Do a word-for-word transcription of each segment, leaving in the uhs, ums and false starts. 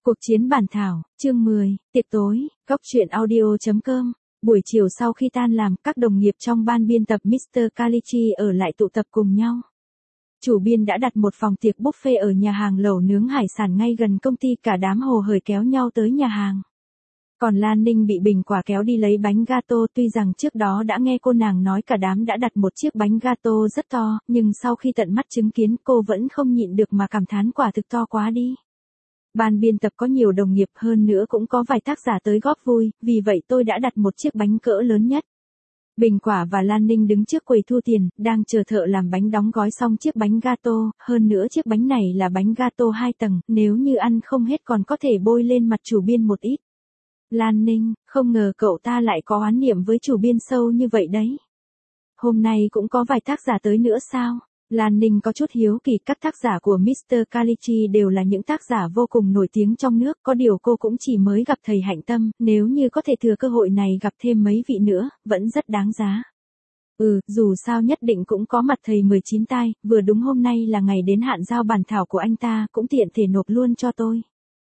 Cuộc chiến bản thảo, chương mười, tiệc tối, góc truyện audio chấm com. Buổi chiều sau khi tan làm, các đồng nghiệp trong ban biên tập mít tơ Kalichi ở lại tụ tập cùng nhau. Chủ biên đã đặt một phòng tiệc buffet ở nhà hàng lẩu nướng hải sản ngay gần công ty, cả đám hồ hởi kéo nhau tới nhà hàng. Còn Lan Ninh bị Bình Quả kéo đi lấy bánh gato, tuy rằng trước đó đã nghe cô nàng nói cả đám đã đặt một chiếc bánh gato rất to, nhưng sau khi tận mắt chứng kiến cô vẫn không nhịn được mà cảm thán quả thực to quá đi. Ban biên tập có nhiều đồng nghiệp, hơn nữa cũng có vài tác giả tới góp vui, vì vậy tôi đã đặt một chiếc bánh cỡ lớn nhất. Bình Quả và Lan Ninh đứng trước quầy thu tiền, đang chờ thợ làm bánh đóng gói xong chiếc bánh gato, hơn nữa chiếc bánh này là bánh gato hai tầng, nếu như ăn không hết còn có thể bôi lên mặt chủ biên một ít. Lan Ninh, không ngờ cậu ta lại có oán niệm với chủ biên sâu như vậy đấy. Hôm nay cũng có vài tác giả tới nữa sao? Lan Ninh có chút hiếu kỳ, các tác giả của mít tơ Kalichi đều là những tác giả vô cùng nổi tiếng trong nước, có điều cô cũng chỉ mới gặp thầy Hạnh Tâm, nếu như có thể thừa cơ hội này gặp thêm mấy vị nữa, vẫn rất đáng giá. Ừ, dù sao nhất định cũng có mặt thầy mười chín tai, vừa đúng hôm nay là ngày đến hạn giao bản thảo của anh ta, cũng tiện thể nộp luôn cho tôi.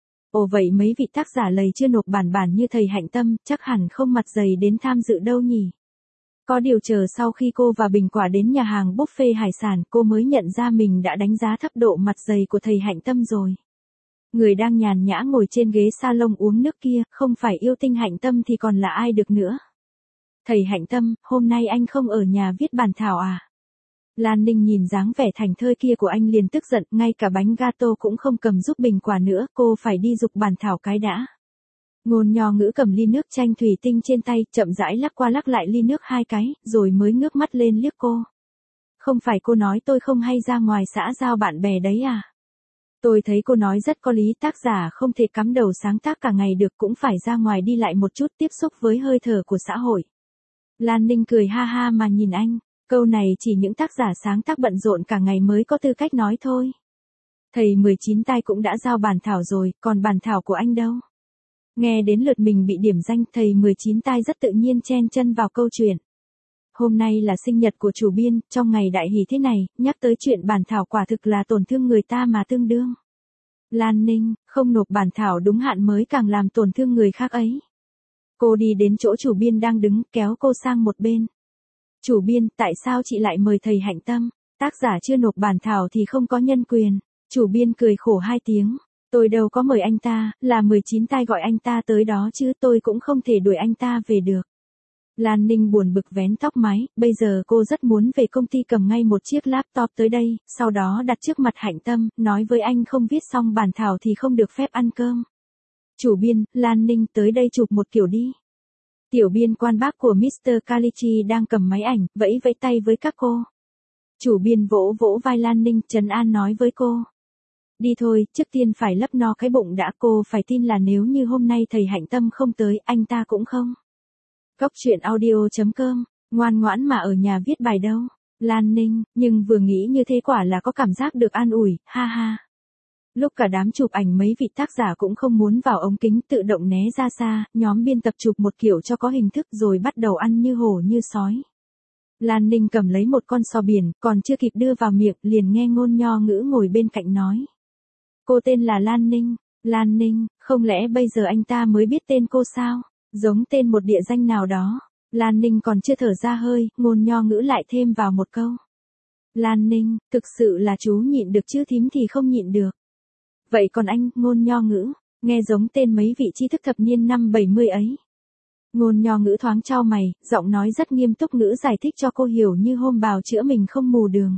Ồ vậy mấy vị tác giả lầy chưa nộp bản bản như thầy Hạnh Tâm, chắc hẳn không mặt dày đến tham dự đâu nhỉ. Có điều chờ sau khi cô và Bình Quả đến nhà hàng buffet hải sản, cô mới nhận ra mình đã đánh giá thấp độ mặt dày của thầy Hạnh Tâm rồi. Người đang nhàn nhã ngồi trên ghế salon uống nước kia, không phải yêu tinh Hạnh Tâm thì còn là ai được nữa. Thầy Hạnh Tâm, hôm nay anh không ở nhà viết bản thảo à? Lan Ninh nhìn dáng vẻ thảnh thơi kia của anh liền tức giận, ngay cả bánh gato cũng không cầm giúp Bình Quả nữa, cô phải đi giục bản thảo cái đã. Ngôn Nho Ngữ cầm ly nước chanh thủy tinh trên tay, chậm rãi lắc qua lắc lại ly nước hai cái, rồi mới ngước mắt lên liếc cô. Không phải cô nói tôi không hay ra ngoài xã giao bạn bè đấy à? Tôi thấy cô nói rất có lý, tác giả không thể cắm đầu sáng tác cả ngày được, cũng phải ra ngoài đi lại một chút, tiếp xúc với hơi thở của xã hội. Lan Ninh cười ha ha mà nhìn anh, câu này chỉ những tác giả sáng tác bận rộn cả ngày mới có tư cách nói thôi. Thầy mười chín tai cũng đã giao bản thảo rồi, còn bản thảo của anh đâu? Nghe đến lượt mình bị điểm danh, thầy mười chín tai rất tự nhiên chen chân vào câu chuyện. Hôm nay là sinh nhật của chủ biên, trong ngày đại hỷ thế này, nhắc tới chuyện bản thảo quả thực là tổn thương người ta mà tương đương. Lan Ninh, không nộp bản thảo đúng hạn mới càng làm tổn thương người khác ấy. Cô đi đến chỗ chủ biên đang đứng, kéo cô sang một bên. Chủ biên, tại sao chị lại mời thầy Hạnh Tâm? Tác giả chưa nộp bản thảo thì không có nhân quyền. Chủ biên cười khổ hai tiếng. Tôi đâu có mời anh ta, là mười chín tai gọi anh ta tới đó chứ, tôi cũng không thể đuổi anh ta về được. Lan Ninh buồn bực vén tóc mái, bây giờ cô rất muốn về công ty cầm ngay một chiếc laptop tới đây, sau đó đặt trước mặt Hạnh Tâm, nói với anh không viết xong bản thảo thì không được phép ăn cơm. Chủ biên, Lan Ninh tới đây chụp một kiểu đi. Tiểu biên quan bác của mít tơ Kalichi đang cầm máy ảnh, vẫy vẫy tay với các cô. Chủ biên vỗ vỗ vai Lan Ninh, trấn an nói với cô. Đi thôi, trước tiên phải lấp no cái bụng đã, cô phải tin là nếu như hôm nay thầy Hạnh Tâm không tới, anh ta cũng không. Góc truyện audio chấm com, ngoan ngoãn mà ở nhà viết bài đâu. Lan Ninh, nhưng vừa nghĩ như thế quả là có cảm giác được an ủi, ha ha. Lúc cả đám chụp ảnh mấy vị tác giả cũng không muốn vào ống kính, tự động né ra xa, nhóm biên tập chụp một kiểu cho có hình thức rồi bắt đầu ăn như hổ như sói. Lan Ninh cầm lấy một con sò biển, còn chưa kịp đưa vào miệng, liền nghe Ngôn Nho Ngữ ngồi bên cạnh nói. Cô tên là Lan Ninh. Lan Ninh, không lẽ bây giờ anh ta mới biết tên cô sao? Giống tên một địa danh nào đó. Lan Ninh còn chưa thở ra hơi, Ngôn Nho Ngữ lại thêm vào một câu. Lan Ninh, thực sự là chú nhịn được chứ thím thì không nhịn được. Vậy còn anh, Ngôn Nho Ngữ, nghe giống tên mấy vị tri thức thập niên năm bảy mươi ấy. Ngôn Nho Ngữ thoáng chau mày, giọng nói rất nghiêm túc, ngữ giải thích cho cô hiểu như hôm bào chữa mình không mù đường.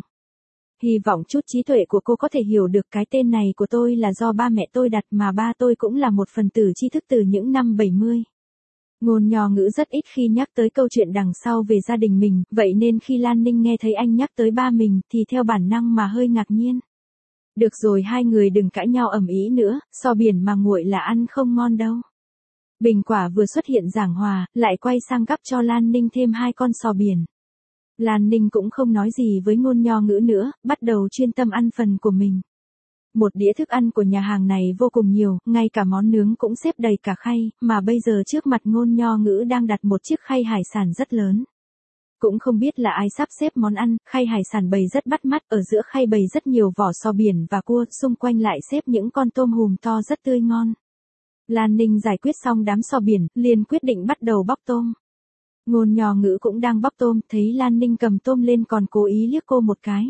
Hy vọng chút trí tuệ của cô có thể hiểu được cái tên này của tôi là do ba mẹ tôi đặt, mà ba tôi cũng là một phần tử tri thức từ những năm bảy mươi. Ngôn Nho Ngữ rất ít khi nhắc tới câu chuyện đằng sau về gia đình mình, vậy nên khi Lan Ninh nghe thấy anh nhắc tới ba mình thì theo bản năng mà hơi ngạc nhiên. Được rồi, hai người đừng cãi nhau ầm ĩ nữa, sò biển mà nguội là ăn không ngon đâu. Bình Quả vừa xuất hiện giảng hòa, lại quay sang gắp cho Lan Ninh thêm hai con sò biển. Lan Ninh cũng không nói gì với Ngôn Nho Ngữ nữa, bắt đầu chuyên tâm ăn phần của mình. Một đĩa thức ăn của nhà hàng này vô cùng nhiều, ngay cả món nướng cũng xếp đầy cả khay, mà bây giờ trước mặt Ngôn Nho Ngữ đang đặt một chiếc khay hải sản rất lớn. Cũng không biết là ai sắp xếp món ăn, khay hải sản bày rất bắt mắt, ở giữa khay bày rất nhiều vỏ sò biển và cua, xung quanh lại xếp những con tôm hùm to rất tươi ngon. Lan Ninh giải quyết xong đám sò biển, liền quyết định bắt đầu bóc tôm. Ngôn Nho Ngữ cũng đang bóc tôm, thấy Lan Ninh cầm tôm lên còn cố ý liếc cô một cái.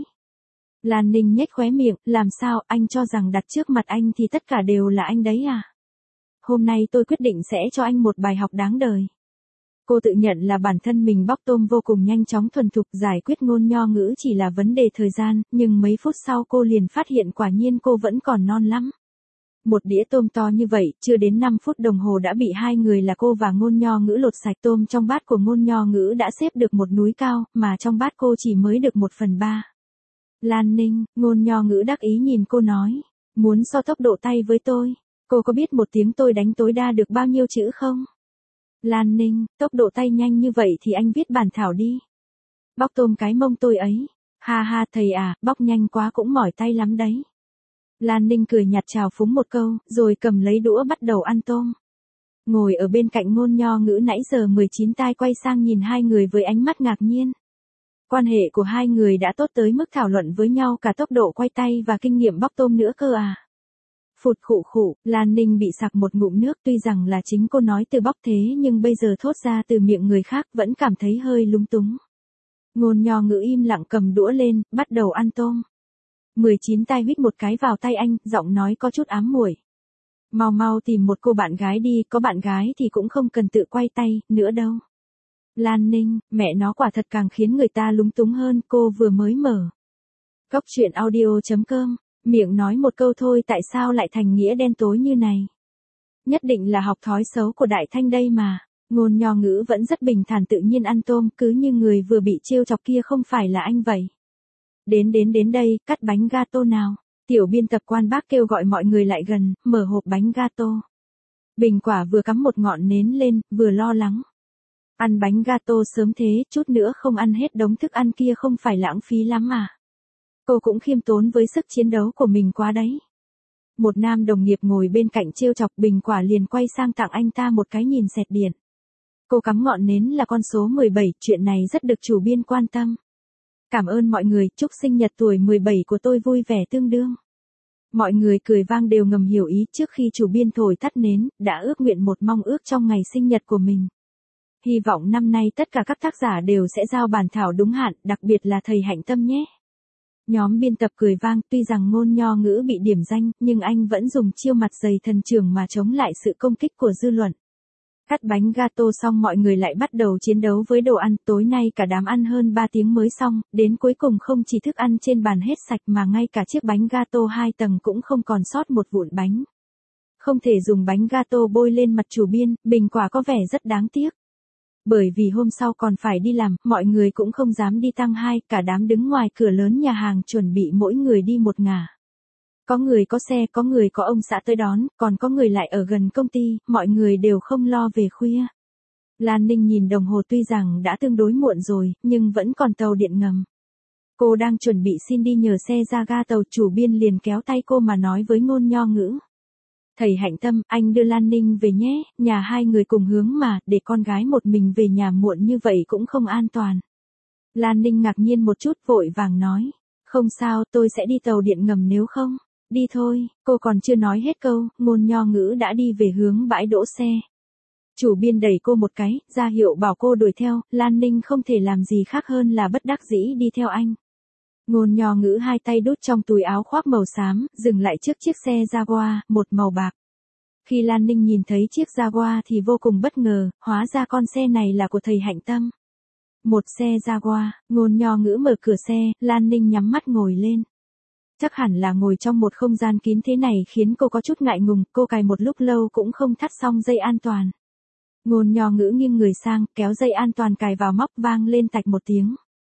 Lan Ninh nhếch khóe miệng, làm sao, anh cho rằng đặt trước mặt anh thì tất cả đều là anh đấy à? Hôm nay tôi quyết định sẽ cho anh một bài học đáng đời. Cô tự nhận là bản thân mình bóc tôm vô cùng nhanh chóng thuần thục, giải quyết Ngôn Nho Ngữ chỉ là vấn đề thời gian, nhưng mấy phút sau cô liền phát hiện quả nhiên cô vẫn còn non lắm. Một đĩa tôm to như vậy, chưa đến năm phút đồng hồ đã bị hai người là cô và Ngôn Nho Ngữ lột sạch. Tôm trong bát của Ngôn Nho Ngữ đã xếp được một núi cao, mà trong bát cô chỉ mới được một phần ba. Lan Ninh, Ngôn Nho Ngữ đắc ý nhìn cô nói, muốn so tốc độ tay với tôi, cô có biết một tiếng tôi đánh tối đa được bao nhiêu chữ không? Lan Ninh, tốc độ tay nhanh như vậy thì anh viết bản thảo đi. Bóc tôm cái mông tôi ấy. Ha ha thầy à, bóc nhanh quá cũng mỏi tay lắm đấy. Lan Ninh cười nhạt chào phúng một câu, rồi cầm lấy đũa bắt đầu ăn tôm. Ngồi ở bên cạnh Ngôn Nho Ngữ nãy giờ mười chín tai quay sang nhìn hai người với ánh mắt ngạc nhiên. Quan hệ của hai người đã tốt tới mức thảo luận với nhau cả tốc độ quay tay và kinh nghiệm bóc tôm nữa cơ à. Phụt khụ khụ, Lan Ninh bị sặc một ngụm nước, tuy rằng là chính cô nói từ bóc thế nhưng bây giờ thốt ra từ miệng người khác vẫn cảm thấy hơi lúng túng. Ngôn Nho Ngữ im lặng cầm đũa lên, bắt đầu ăn tôm. mười chín tai huých một cái vào tay anh, giọng nói có chút ám muội. Mau mau tìm một cô bạn gái đi, có bạn gái thì cũng không cần tự quay tay, nữa đâu. Lan Ninh, mẹ nó quả thật càng khiến người ta lúng túng hơn, cô vừa mới mở. Góc truyện audio chấm com, miệng nói một câu thôi tại sao lại thành nghĩa đen tối như này. Nhất định là học thói xấu của Đại Thanh đây mà. Ngôn Nho Ngữ vẫn rất bình thản tự nhiên ăn tôm, cứ như người vừa bị trêu chọc kia không phải là anh vậy. Đến đến đến đây, cắt bánh gato nào. Tiểu biên tập Quan Bác kêu gọi mọi người lại gần, mở hộp bánh gato. Bình Quả vừa cắm một ngọn nến lên, vừa lo lắng. Ăn bánh gato sớm thế, chút nữa không ăn hết đống thức ăn kia không phải lãng phí lắm à. Cô cũng khiêm tốn với sức chiến đấu của mình quá đấy. Một nam đồng nghiệp ngồi bên cạnh trêu chọc, Bình Quả liền quay sang tặng anh ta một cái nhìn xẹt điện. Cô cắm ngọn nến là con số mười bảy, chuyện này rất được chủ biên quan tâm. Cảm ơn mọi người, chúc sinh nhật tuổi mười bảy của tôi vui vẻ tương đương. Mọi người cười vang đều ngầm hiểu ý, trước khi chủ biên thổi tắt nến, đã ước nguyện một mong ước trong ngày sinh nhật của mình. Hy vọng năm nay tất cả các tác giả đều sẽ giao bản thảo đúng hạn, đặc biệt là thầy Hạnh Tâm nhé. Nhóm biên tập cười vang, tuy rằng Ngôn Nho Ngữ bị điểm danh, nhưng anh vẫn dùng chiêu mặt dày thần trưởng mà chống lại sự công kích của dư luận. Cắt bánh gato xong mọi người lại bắt đầu chiến đấu với đồ ăn, tối nay cả đám ăn hơn ba tiếng mới xong, đến cuối cùng không chỉ thức ăn trên bàn hết sạch mà ngay cả chiếc bánh gato hai tầng cũng không còn sót một vụn bánh. Không thể dùng bánh gato bôi lên mặt chủ biên, Bình Quả có vẻ rất đáng tiếc. Bởi vì hôm sau còn phải đi làm, mọi người cũng không dám đi tăng hai, cả đám đứng ngoài cửa lớn nhà hàng chuẩn bị mỗi người đi một ngả. Có người có xe, có người có ông xã tới đón, còn có người lại ở gần công ty, mọi người đều không lo về khuya. Lan Ninh nhìn đồng hồ tuy rằng đã tương đối muộn rồi, nhưng vẫn còn tàu điện ngầm. Cô đang chuẩn bị xin đi nhờ xe ra ga tàu, chủ biên liền kéo tay cô mà nói với Ngôn Nho Ngữ. Thầy Hạnh Tâm, anh đưa Lan Ninh về nhé, nhà hai người cùng hướng mà, để con gái một mình về nhà muộn như vậy cũng không an toàn. Lan Ninh ngạc nhiên một chút vội vàng nói. Không sao, tôi sẽ đi tàu điện ngầm nếu không. Đi thôi, cô còn chưa nói hết câu, Ngôn Nho Ngữ đã đi về hướng bãi đỗ xe. Chủ biên đẩy cô một cái, ra hiệu bảo cô đuổi theo, Lan Ninh không thể làm gì khác hơn là bất đắc dĩ đi theo anh. Ngôn Nho Ngữ hai tay đút trong túi áo khoác màu xám, dừng lại trước chiếc xe Jaguar, một màu bạc. Khi Lan Ninh nhìn thấy chiếc Jaguar thì vô cùng bất ngờ, hóa ra con xe này là của thầy Hạnh Tâm. Một xe Jaguar, Ngôn Nho Ngữ mở cửa xe, Lan Ninh nhắm mắt ngồi lên. Chắc hẳn là ngồi trong một không gian kín thế này khiến cô có chút ngại ngùng, cô cài một lúc lâu cũng không thắt xong dây an toàn. Ngôn Nho Ngữ nghiêng người sang, kéo dây an toàn cài vào móc, vang lên tạch một tiếng.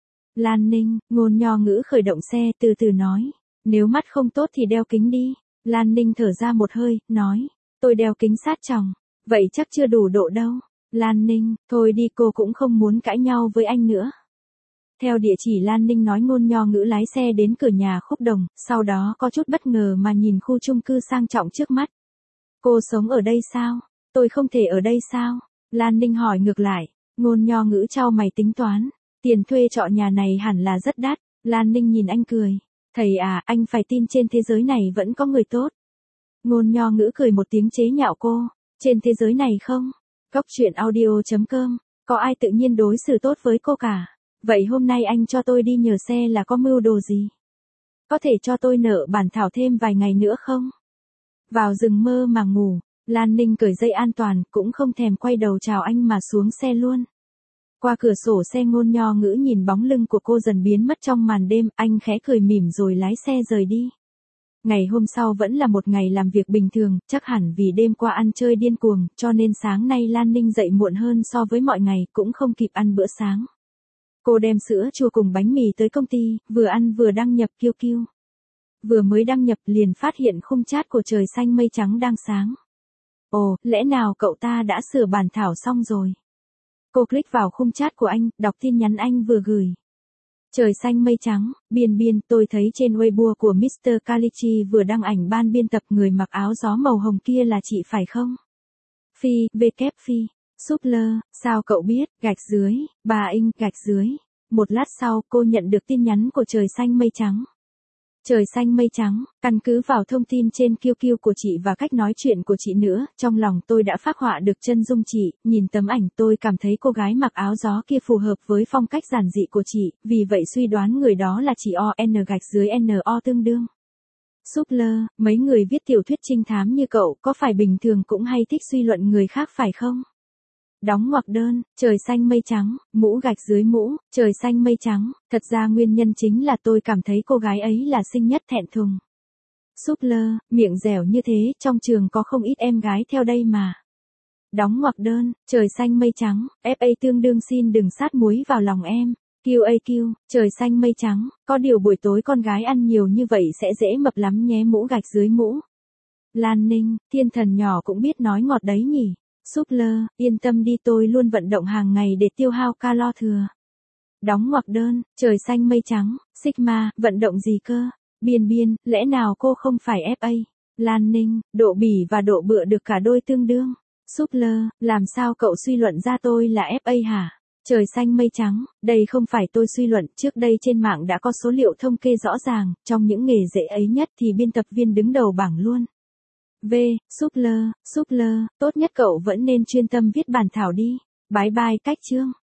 Lan Ninh, Ngôn Nho Ngữ khởi động xe, từ từ nói. Nếu mắt không tốt thì đeo kính đi. Lan Ninh thở ra một hơi, nói. Tôi đeo kính sát tròng. Vậy chắc chưa đủ độ đâu. Lan Ninh, thôi đi, cô cũng không muốn cãi nhau với anh nữa. Theo địa chỉ Lan Ninh nói, Ngôn Nho Ngữ lái xe đến cửa nhà Khúc Đồng, sau đó có chút bất ngờ mà nhìn khu chung cư sang trọng trước mắt. Cô sống ở đây sao? Tôi không thể ở đây sao? Lan Ninh hỏi ngược lại. Ngôn Nho Ngữ chau mày tính toán. Tiền thuê trọ nhà này hẳn là rất đắt. Lan Ninh nhìn anh cười. Thầy à, anh phải tin trên thế giới này vẫn có người tốt. Ngôn Nho Ngữ cười một tiếng chế nhạo cô. Trên thế giới này không? Góc truyện audio chấm com. Có ai tự nhiên đối xử tốt với cô cả. Vậy hôm nay anh cho tôi đi nhờ xe là có mưu đồ gì? Có thể cho tôi nợ bản thảo thêm vài ngày nữa không? Vào rừng mơ mà ngủ, Lan Ninh cởi dây an toàn, cũng không thèm quay đầu chào anh mà xuống xe luôn. Qua cửa sổ xe Ngôn Nho Ngữ nhìn bóng lưng của cô dần biến mất trong màn đêm, anh khẽ cười mỉm rồi lái xe rời đi. Ngày hôm sau vẫn là một ngày làm việc bình thường, chắc hẳn vì đêm qua ăn chơi điên cuồng, cho nên sáng nay Lan Ninh dậy muộn hơn so với mọi ngày, cũng không kịp ăn bữa sáng. Cô đem sữa chua cùng bánh mì tới công ty, vừa ăn vừa đăng nhập Q Q. Vừa mới đăng nhập liền phát hiện khung chat của Trời Xanh Mây Trắng đang sáng. Ồ, lẽ nào cậu ta đã sửa bản thảo xong rồi? Cô click vào khung chat của anh, đọc tin nhắn anh vừa gửi. Trời Xanh Mây Trắng, biên biên, tôi thấy trên Weibo của mít tơ Kalichi vừa đăng ảnh ban biên tập người mặc áo gió màu hồng kia là chị phải không? Phi, vê kép Phi, Super, sao cậu biết, gạch dưới, bà Inc gạch dưới. Một lát sau cô nhận được tin nhắn của Trời Xanh Mây Trắng. Trời Xanh Mây Trắng, căn cứ vào thông tin trên Q Q của chị và cách nói chuyện của chị nữa, trong lòng tôi đã phác họa được chân dung chị, nhìn tấm ảnh tôi cảm thấy cô gái mặc áo gió kia phù hợp với phong cách giản dị của chị, vì vậy suy đoán người đó là chị O N gạch dưới N O tương đương. Super, mấy người viết tiểu thuyết trinh thám như cậu có phải bình thường cũng hay thích suy luận người khác phải không? Đóng ngoặc đơn, Trời Xanh Mây Trắng, mũ gạch dưới mũ, Trời Xanh Mây Trắng, thật ra nguyên nhân chính là tôi cảm thấy cô gái ấy là xinh nhất thẹn thùng. Super, miệng dẻo như thế, trong trường có không ít em gái theo đây mà. Đóng ngoặc đơn, Trời Xanh Mây Trắng, ép a tương đương xin đừng sát muối vào lòng em. Q A Q, Trời Xanh Mây Trắng, có điều buổi tối con gái ăn nhiều như vậy sẽ dễ mập lắm nhé mũ gạch dưới mũ. Lan Ninh, thiên thần nhỏ cũng biết nói ngọt đấy nhỉ. Super, yên tâm đi tôi luôn vận động hàng ngày để tiêu hao calo thừa. Đóng ngoặc đơn, Trời Xanh Mây Trắng, Sigma, vận động gì cơ? Biên biên, lẽ nào cô không phải ép a? Lan Ninh, độ bỉ và độ bựa được cả đôi tương đương. Super, làm sao cậu suy luận ra tôi là ép a hả? Trời Xanh Mây Trắng, đây không phải tôi suy luận, trước đây trên mạng đã có số liệu thống kê rõ ràng, trong những nghề dễ ấy nhất thì biên tập viên đứng đầu bảng luôn. V, Super, Super, tốt nhất cậu vẫn nên chuyên tâm viết bản thảo đi. Bye bye cách chương.